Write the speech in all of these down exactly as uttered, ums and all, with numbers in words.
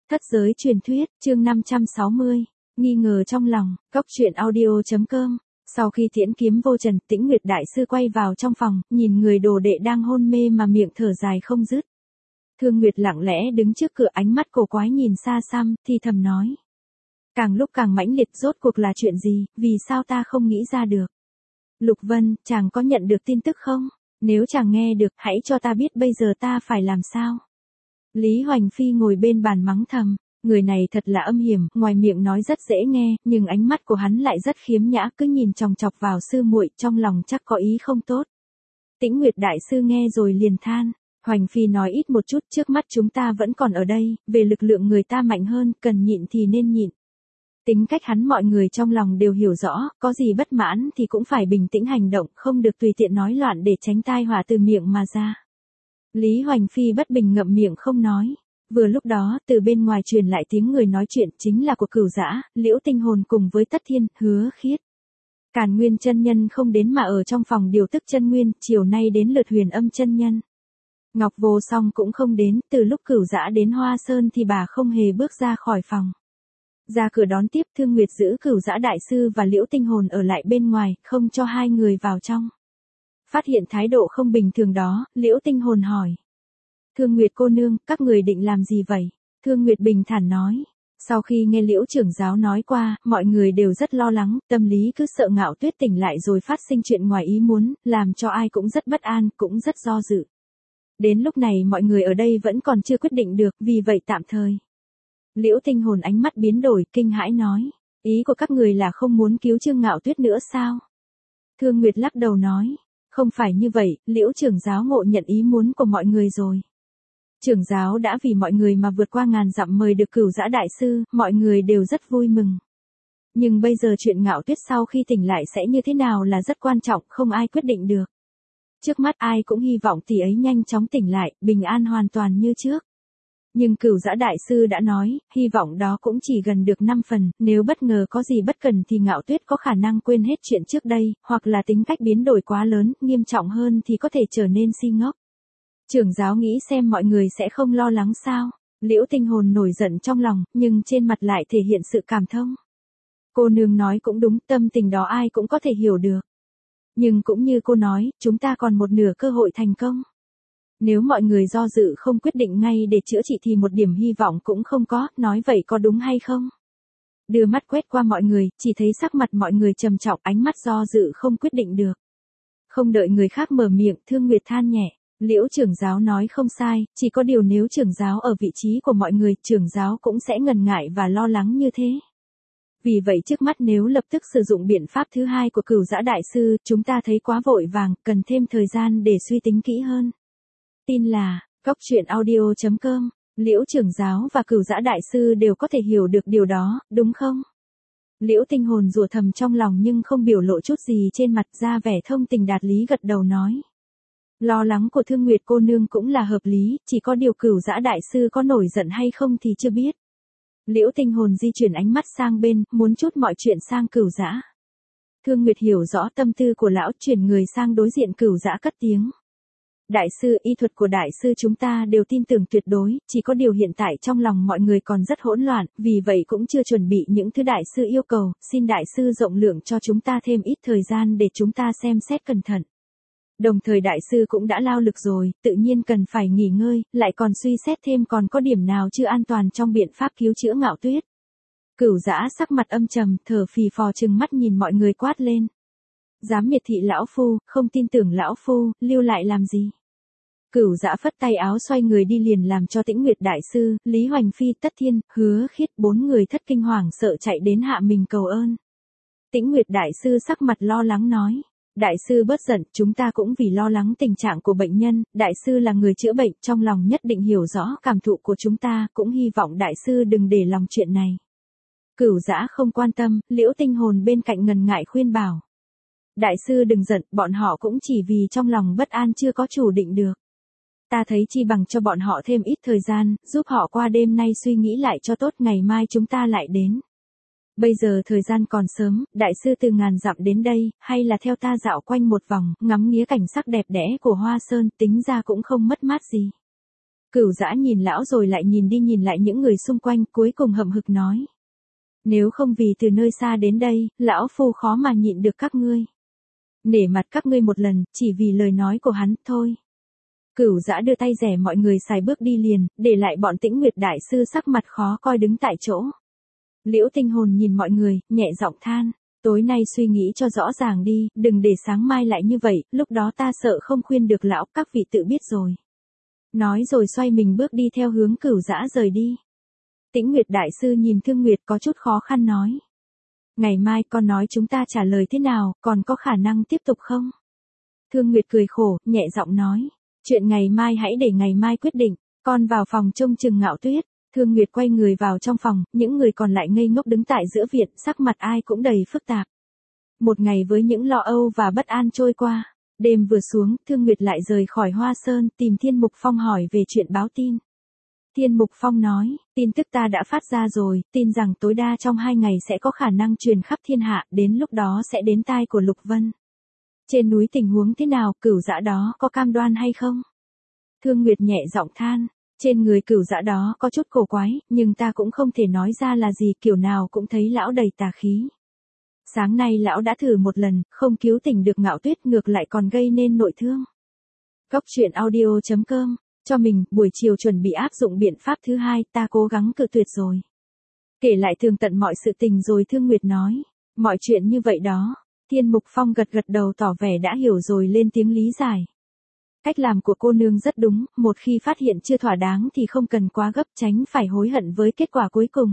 Thất giới truyền thuyết, chương năm trăm sáu mươi, nghi ngờ trong lòng, cốc truyện audio.com. Sau khi tiễn kiếm vô trần, Tĩnh Nguyệt đại sư quay vào trong phòng, nhìn người đồ đệ đang hôn mê mà miệng thở dài không dứt. Thương Nguyệt lặng lẽ đứng trước cửa, ánh mắt cổ quái nhìn xa xăm, thì thầm nói. Càng lúc càng mãnh liệt, rốt cuộc là chuyện gì, vì sao ta không nghĩ ra được. Lục Vân, chàng có nhận được tin tức không? Nếu chàng nghe được, hãy cho ta biết bây giờ ta phải làm sao. Lý Hoành Phi ngồi bên bàn mắng thầm, người này thật là âm hiểm, ngoài miệng nói rất dễ nghe, nhưng ánh mắt của hắn lại rất khiếm nhã, cứ nhìn chòng chọc vào sư muội, trong lòng chắc có ý không tốt. Tĩnh Nguyệt đại sư nghe rồi liền than, Hoành Phi nói ít một chút, trước mắt chúng ta vẫn còn ở đây, về lực lượng người ta mạnh hơn, cần nhịn thì nên nhịn. Tính cách hắn mọi người trong lòng đều hiểu rõ, có gì bất mãn thì cũng phải bình tĩnh hành động, không được tùy tiện nói loạn để tránh tai họa từ miệng mà ra. Lý Hoành Phi bất bình ngậm miệng không nói. Vừa lúc đó, từ bên ngoài truyền lại tiếng người nói chuyện, chính là của Cửu Dã, Liễu Tinh Hồn cùng với Tất Thiên, Hứa Khiết. Càn Nguyên chân nhân không đến mà ở trong phòng điều tức chân nguyên, chiều nay đến lượt Huyền Âm chân nhân. Ngọc Vô Song cũng không đến, từ lúc Cửu Dã đến Hoa Sơn thì bà không hề bước ra khỏi phòng. Ra cửa đón tiếp, Thương Nguyệt giữ Cửu Dã đại sư và Liễu Tinh Hồn ở lại bên ngoài, không cho hai người vào trong. Phát hiện thái độ không bình thường đó, Liễu Tinh Hồn hỏi. Thương Nguyệt cô nương, các người định làm gì vậy? Thương Nguyệt bình thản nói. Sau khi nghe Liễu trưởng giáo nói qua, mọi người đều rất lo lắng, tâm lý cứ sợ Ngạo Tuyết tỉnh lại rồi phát sinh chuyện ngoài ý muốn, làm cho ai cũng rất bất an, cũng rất do dự. Đến lúc này mọi người ở đây vẫn còn chưa quyết định được, vì vậy tạm thời. Liễu Tinh Hồn ánh mắt biến đổi, kinh hãi nói. Ý của các người là không muốn cứu Trương Ngạo Tuyết nữa sao? Thương Nguyệt lắc đầu nói. Không phải như vậy, Liễu trưởng giáo ngộ nhận ý muốn của mọi người rồi. Trưởng giáo đã vì mọi người mà vượt qua ngàn dặm mời được Cửu Dã đại sư, mọi người đều rất vui mừng. Nhưng bây giờ chuyện Ngạo Tuyết sau khi tỉnh lại sẽ như thế nào là rất quan trọng, không ai quyết định được. Trước mắt ai cũng hy vọng tỷ ấy nhanh chóng tỉnh lại, bình an hoàn toàn như trước. Nhưng Cửu Dã đại sư đã nói, hy vọng đó cũng chỉ gần được năm phần, nếu bất ngờ có gì bất cần thì Ngạo Tuyết có khả năng quên hết chuyện trước đây, hoặc là tính cách biến đổi quá lớn, nghiêm trọng hơn thì có thể trở nên si ngốc. Trưởng giáo nghĩ xem mọi người sẽ không lo lắng sao? Liễu Tinh Hồn nổi giận trong lòng, nhưng trên mặt lại thể hiện sự cảm thông. Cô nương nói cũng đúng, tâm tình đó ai cũng có thể hiểu được. Nhưng cũng như cô nói, chúng ta còn một nửa cơ hội thành công. Nếu mọi người do dự không quyết định ngay để chữa trị thì một điểm hy vọng cũng không có, nói vậy có đúng hay không? Đưa mắt quét qua mọi người, chỉ thấy sắc mặt mọi người trầm trọng, ánh mắt do dự không quyết định được. Không đợi người khác mở miệng, Thương Nguyệt than nhẹ. Liễu trưởng giáo nói không sai, chỉ có điều nếu trưởng giáo ở vị trí của mọi người, trưởng giáo cũng sẽ ngần ngại và lo lắng như thế. Vì vậy trước mắt nếu lập tức sử dụng biện pháp thứ hai của Cửu Dã đại sư, chúng ta thấy quá vội vàng, cần thêm thời gian để suy tính kỹ hơn. Tin là, cốc truyện audio.com, Liễu trưởng giáo và Cửu Dã đại sư đều có thể hiểu được điều đó, đúng không? Liễu Tinh Hồn rủa thầm trong lòng nhưng không biểu lộ chút gì trên mặt, ra vẻ thông tình đạt lý gật đầu nói. Lo lắng của Thương Nguyệt cô nương cũng là hợp lý, chỉ có điều Cửu Dã đại sư có nổi giận hay không thì chưa biết. Liễu Tinh Hồn di chuyển ánh mắt sang bên, muốn chút mọi chuyện sang Cửu Dã. Thương Nguyệt hiểu rõ tâm tư của lão, chuyển người sang đối diện Cửu Dã cất tiếng. Đại sư, y thuật của đại sư chúng ta đều tin tưởng tuyệt đối, chỉ có điều hiện tại trong lòng mọi người còn rất hỗn loạn, vì vậy cũng chưa chuẩn bị những thứ đại sư yêu cầu, xin đại sư rộng lượng cho chúng ta thêm ít thời gian để chúng ta xem xét cẩn thận. Đồng thời đại sư cũng đã lao lực rồi, tự nhiên cần phải nghỉ ngơi, lại còn suy xét thêm còn có điểm nào chưa an toàn trong biện pháp cứu chữa Ngạo Tuyết. Cửu Dã sắc mặt âm trầm, thở phì phò trừng mắt nhìn mọi người quát lên. Dám miệt thị lão phu, không tin tưởng lão phu, lưu lại làm gì? Cửu Dã phất tay áo xoay người đi liền, làm cho Tĩnh Nguyệt đại sư, Lý Hoành Phi, Tất Thiên, Hứa Khiết bốn người thất kinh hoàng sợ chạy đến hạ mình cầu ơn. Tĩnh Nguyệt đại sư sắc mặt lo lắng nói. Đại sư bớt giận, chúng ta cũng vì lo lắng tình trạng của bệnh nhân, đại sư là người chữa bệnh, trong lòng nhất định hiểu rõ cảm thụ của chúng ta, cũng hy vọng đại sư đừng để lòng chuyện này. Cửu Dã không quan tâm, Liễu Tinh Hồn bên cạnh ngần ngại khuyên bảo. Đại sư đừng giận, bọn họ cũng chỉ vì trong lòng bất an chưa có chủ định được. Ta thấy chi bằng cho bọn họ thêm ít thời gian, giúp họ qua đêm nay suy nghĩ lại cho tốt, ngày mai chúng ta lại đến. Bây giờ thời gian còn sớm, đại sư từ ngàn dặm đến đây, hay là theo ta dạo quanh một vòng, ngắm nghía cảnh sắc đẹp đẽ của Hoa Sơn, tính ra cũng không mất mát gì. Cửu Dã nhìn lão rồi lại nhìn đi nhìn lại những người xung quanh, cuối cùng hậm hực nói. Nếu không vì từ nơi xa đến đây, lão phu khó mà nhịn được các ngươi. Nể mặt các ngươi một lần, chỉ vì lời nói của hắn, thôi. Cửu Dã đưa tay rẻ mọi người xài bước đi liền, để lại bọn Tĩnh Nguyệt đại sư sắc mặt khó coi đứng tại chỗ. Liễu Tinh Hồn nhìn mọi người, nhẹ giọng than. Tối nay suy nghĩ cho rõ ràng đi, đừng để sáng mai lại như vậy, lúc đó ta sợ không khuyên được lão, các vị tự biết rồi. Nói rồi xoay mình bước đi theo hướng Cửu Dã rời đi. Tĩnh Nguyệt đại sư nhìn Thương Nguyệt có chút khó khăn nói. Ngày mai con nói chúng ta trả lời thế nào, còn có khả năng tiếp tục không? Thương Nguyệt cười khổ, nhẹ giọng nói. Chuyện ngày mai hãy để ngày mai quyết định, con vào phòng trông chừng Ngạo Tuyết. Thương Nguyệt quay người vào trong phòng, những người còn lại ngây ngốc đứng tại giữa viện, sắc mặt ai cũng đầy phức tạp. Một ngày với những lo âu và bất an trôi qua, đêm vừa xuống, Thương Nguyệt lại rời khỏi Hoa Sơn, tìm Thiên Mục Phong hỏi về chuyện báo tin. Thiên Mục Phong nói, tin tức ta đã phát ra rồi, tin rằng tối đa trong hai ngày sẽ có khả năng truyền khắp thiên hạ, đến lúc đó sẽ đến tai của Lục Vân. Trên núi tình huống thế nào, Cửu Dã đó có cam đoan hay không? Thương Nguyệt nhẹ giọng than. Trên người Cửu Dã đó có chút cổ quái, nhưng ta cũng không thể nói ra là gì, kiểu nào cũng thấy lão đầy tà khí. Sáng nay lão đã thử một lần, không cứu tỉnh được Ngạo Tuyết, ngược lại còn gây nên nội thương. Góc truyện audio chấm com, cho mình, buổi chiều chuẩn bị áp dụng biện pháp thứ hai, ta cố gắng cự tuyệt rồi. Kể lại tường tận mọi sự tình rồi Thương Nguyệt nói, mọi chuyện như vậy đó. Thiên Mục Phong gật gật đầu tỏ vẻ đã hiểu rồi lên tiếng lý giải. Cách làm của cô nương rất đúng, một khi phát hiện chưa thỏa đáng thì không cần quá gấp, tránh phải hối hận với kết quả cuối cùng.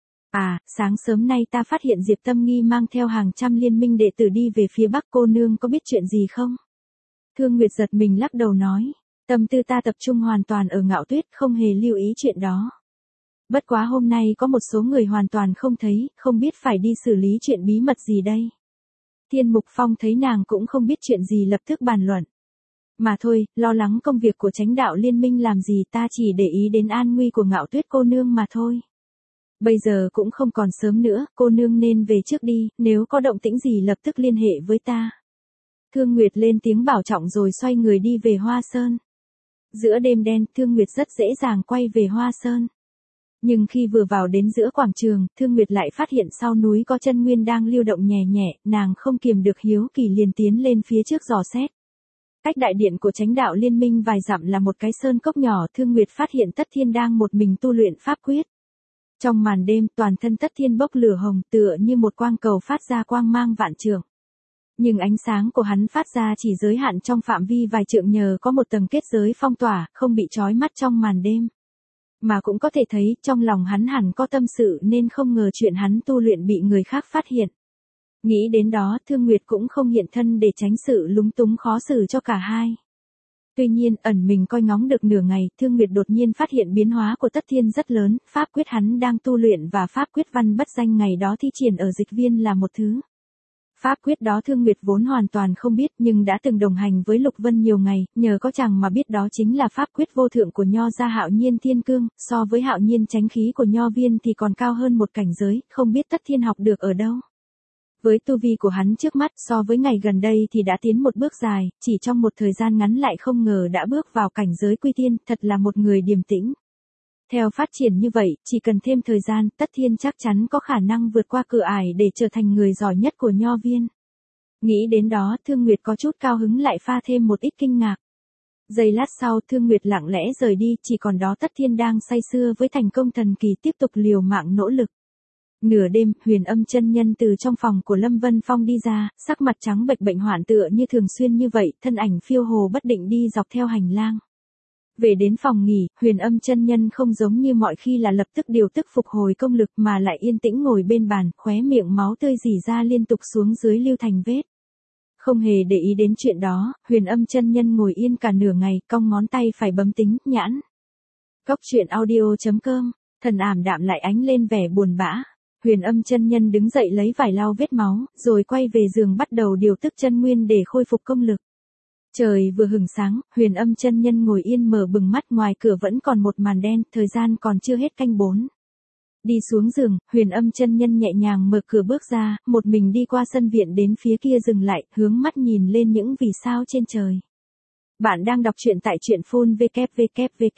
À, sáng sớm nay ta phát hiện Diệp Tâm Nghi mang theo hàng trăm liên minh đệ tử đi về phía Bắc, cô nương có biết chuyện gì không? Thương Nguyệt giật mình lắc đầu nói, tâm tư ta tập trung hoàn toàn ở Ngạo Tuyết, không hề lưu ý chuyện đó. Bất quá hôm nay có một số người hoàn toàn không thấy, không biết phải đi xử lý chuyện bí mật gì đây. Thiên Mục Phong thấy nàng cũng không biết chuyện gì lập tức bàn luận. Mà thôi, lo lắng công việc của Chánh Đạo Liên Minh làm gì, ta chỉ để ý đến an nguy của Ngạo Tuyết cô nương mà thôi. Bây giờ cũng không còn sớm nữa, cô nương nên về trước đi, nếu có động tĩnh gì lập tức liên hệ với ta. Thương Nguyệt lên tiếng bảo trọng rồi xoay người đi về Hoa Sơn. Giữa đêm đen, Thương Nguyệt rất dễ dàng quay về Hoa Sơn. Nhưng khi vừa vào đến giữa quảng trường, Thương Nguyệt lại phát hiện sau núi có chân nguyên đang lưu động nhẹ nhẹ, nàng không kiềm được hiếu kỳ liền tiến lên phía trước dò xét. Cách đại điện của Chánh Đạo Liên Minh vài dặm là một cái sơn cốc nhỏ, Thương Nguyệt phát hiện Tất Thiên đang một mình tu luyện pháp quyết. Trong màn đêm, toàn thân Tất Thiên bốc lửa hồng, tựa như một quang cầu phát ra quang mang vạn trượng. Nhưng ánh sáng của hắn phát ra chỉ giới hạn trong phạm vi vài trượng nhờ có một tầng kết giới phong tỏa, không bị chói mắt trong màn đêm. Mà cũng có thể thấy, trong lòng hắn hẳn có tâm sự nên không ngờ chuyện hắn tu luyện bị người khác phát hiện. Nghĩ đến đó, Thương Nguyệt cũng không hiện thân để tránh sự lúng túng khó xử cho cả hai. Tuy nhiên, ẩn mình coi ngóng được nửa ngày, Thương Nguyệt đột nhiên phát hiện biến hóa của Tất Thiên rất lớn, pháp quyết hắn đang tu luyện và pháp quyết văn bất danh ngày đó thi triển ở dịch viên là một thứ. Pháp quyết đó Thương Nguyệt vốn hoàn toàn không biết nhưng đã từng đồng hành với Lục Vân nhiều ngày, nhờ có chàng mà biết đó chính là pháp quyết vô thượng của Nho gia Hạo Nhiên Thiên Cương, so với Hạo Nhiên Chánh Khí của Nho Viên thì còn cao hơn một cảnh giới, không biết Tất Thiên học được ở đâu. Với tu vi của hắn trước mắt so với ngày gần đây thì đã tiến một bước dài, chỉ trong một thời gian ngắn lại không ngờ đã bước vào cảnh giới quy tiên, thật là một người điềm tĩnh. Theo phát triển như vậy, chỉ cần thêm thời gian, Tất Thiên chắc chắn có khả năng vượt qua cửa ải để trở thành người giỏi nhất của Nho Viên. Nghĩ đến đó, Thương Nguyệt có chút cao hứng lại pha thêm một ít kinh ngạc. Giây lát sau, Thương Nguyệt lặng lẽ rời đi, chỉ còn đó Tất Thiên đang say sưa với thành công thần kỳ tiếp tục liều mạng nỗ lực. Nửa đêm, Huyền Âm chân nhân từ trong phòng của Lâm Vân Phong đi ra, sắc mặt trắng bệch bệnh hoạn tựa như thường xuyên như vậy, thân ảnh phiêu hồ bất định đi dọc theo hành lang. Về đến phòng nghỉ, Huyền Âm chân nhân không giống như mọi khi là lập tức điều tức phục hồi công lực mà lại yên tĩnh ngồi bên bàn, khóe miệng máu tươi rỉ ra liên tục xuống dưới lưu thành vết. Không hề để ý đến chuyện đó, Huyền Âm chân nhân ngồi yên cả nửa ngày, cong ngón tay phải bấm tính, nhãn. Góc truyện audio chấm com, thần ảm đạm lại ánh lên vẻ buồn bã. Huyền Âm chân nhân đứng dậy lấy vải lau vết máu, rồi quay về giường bắt đầu điều tức chân nguyên để khôi phục công lực. Trời vừa hửng sáng, Huyền Âm chân nhân ngồi yên mở bừng mắt, ngoài cửa vẫn còn một màn đen, thời gian còn chưa hết canh bốn. Đi xuống giường, Huyền Âm chân nhân nhẹ nhàng mở cửa bước ra, một mình đi qua sân viện đến phía kia dừng lại, hướng mắt nhìn lên những vì sao trên trời. Bạn đang đọc truyện tại truyện phun vê kép vê kép vê kép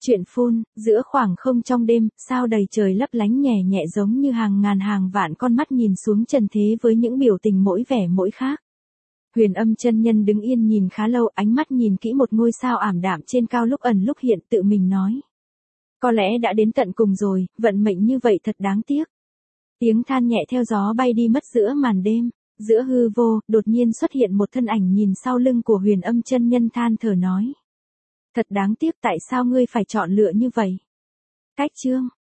Chuyện phun, giữa khoảng không trong đêm, sao đầy trời lấp lánh nhẹ nhẹ giống như hàng ngàn hàng vạn con mắt nhìn xuống trần thế với những biểu tình mỗi vẻ mỗi khác. Huyền Âm chân nhân đứng yên nhìn khá lâu, ánh mắt nhìn kỹ một ngôi sao ảm đạm trên cao lúc ẩn lúc hiện, tự mình nói. Có lẽ đã đến tận cùng rồi, vận mệnh như vậy thật đáng tiếc. Tiếng than nhẹ theo gió bay đi mất giữa màn đêm. Giữa hư vô, đột nhiên xuất hiện một thân ảnh nhìn sau lưng của Huyền Âm chân nhân than thở nói. Thật đáng tiếc, tại sao ngươi phải chọn lựa như vậy? Cách chương